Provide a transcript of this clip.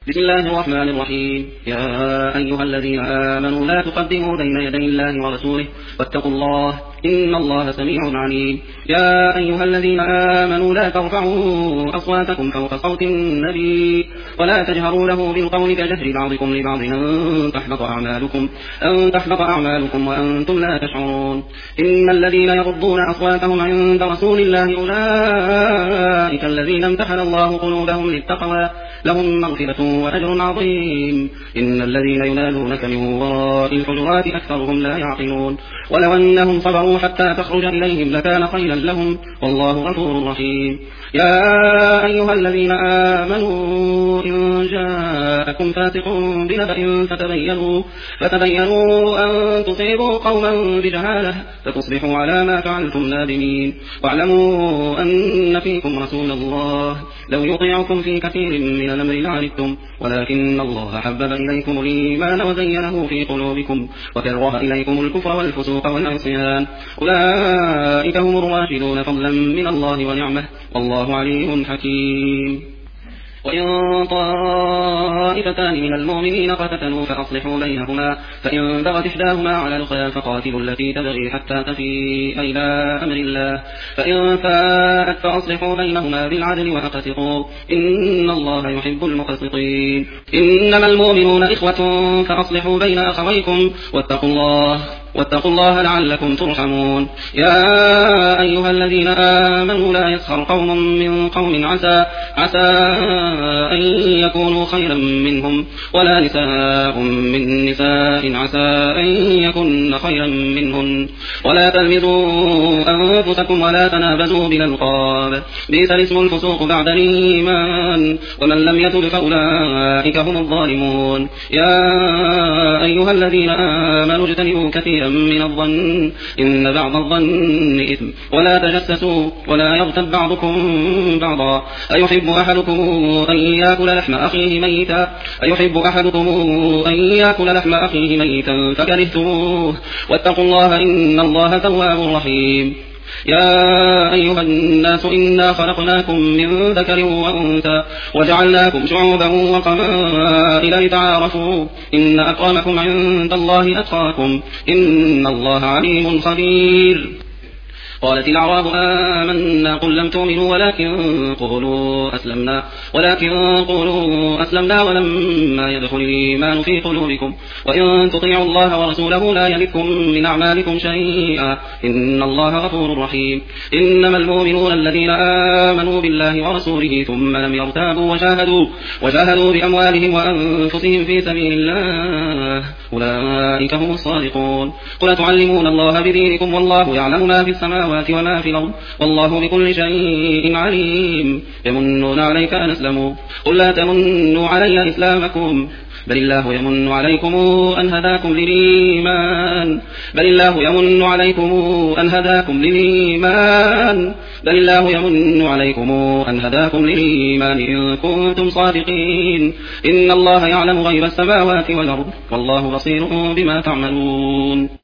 بسم الله الرحمن الرحيم. يا أيها الذين آمنوا لا تقدموا بين يدي الله ورسوله واتقوا الله إن الله سميع عليم. يا أيها الذين آمنوا لا ترفعوا أصواتكم فوق صوت النبي ولا تجهروا له بالقول كجهر بعضكم لبعض أن تحبط أعمالكم وأنتم لا تشعرون. إن الذين يغضون أصواتهم عند رسول الله أولئك الذين امتحن الله قلوبهم للتقوى لهم مغفرة وأجر عظيم. إن الذين ينادونك من وراء الحجرات أكثرهم لا يعقلون. ولو أنهم صبروا حتى تخرج إليهم لكان خيرا لهم والله غفور رحيم. يا أيها الذين آمنوا إن جاءكم فاسق بنبأ فتبينوا أن تصيبوا قوما بجهالة فتصبحوا على ما فعلتم نادمين. واعلموا أن فيكم رسول الله لو يطيعكم في كثير من الأمر لعنتم ولكن الله حبب إليكم الإيمان وزينه في قلوبكم وكره إليكم الكفر والفسوق والعصيان أولئك هم الراشدون فضلا من الله ونعمه والله عليم حكيم. وإن طائفتان من المؤمنين اقتتلوا فأصلحوا بينهما فإن بغت إحداهما على الأخرى فقاتلوا التي تبغي حتى تفيء إلى أمر الله فإن فاءت فأصلحوا بينهما بالعدل وأقسطوا إن الله يحب المقسطين. إنما المؤمنون إخوة فأصلحوا بين أخويكم واتقوا الله لعلكم ترحمون. يا أيها الذين آمنوا لا يسخر قوم من قوم عسى أن يكونوا خيرا منهم ولا نساء من نساء عسى أن يكن خيرا منهن ولا تلمزوا أنفسكم ولا تنابزوا بالألقاب بئس الاسم الفسوق بعد الإيمان ومن لم يتب فأولئك هم الظالمون. يا أيها الذين آمنوا اجتنبوا كثيرا من الظن إن بعض الظن إثم ولا تجسسوا ولا يغتب بعضكم بعضا أيحب أحدكم أن يأكل لحم أخيه ميتا فكرهتموه واتقوا الله إن الله تواب رحيم. يا أيها الناس إنا خلقناكم من ذكر وأنثى وجعلناكم شعوبا وقبائل لتعارفوا إن أكرمكم عند الله أتقاكم إن الله عليم خبير. قالت الأعراب آمنا قل لم تؤمنوا ولكن قولوا أسلمنا ولما يدخل الإيمان في قلوبكم وإن تطيعوا الله ورسوله لا يلدكم من أعمالكم شيئا إن الله غفور رحيم. إنما المؤمنون الذين آمنوا بالله ورسوله ثم لم يرتابوا وجاهدوا بأموالهم وأنفسهم في سبيل الله أولئك هم الصادقون. قل تعلمون الله بدينكم والله يعلم ما في السماوات وما في الأرض والله بكل شيء عليم. يمنون عليك أن أسلموا قل لا تمنوا علي إسلامكم بل الله يمن عليكم أن هداكم للإيمان إن كنتم صادقين. إن الله يعلم غيب السماوات والأرض والله بصير بما تعملون.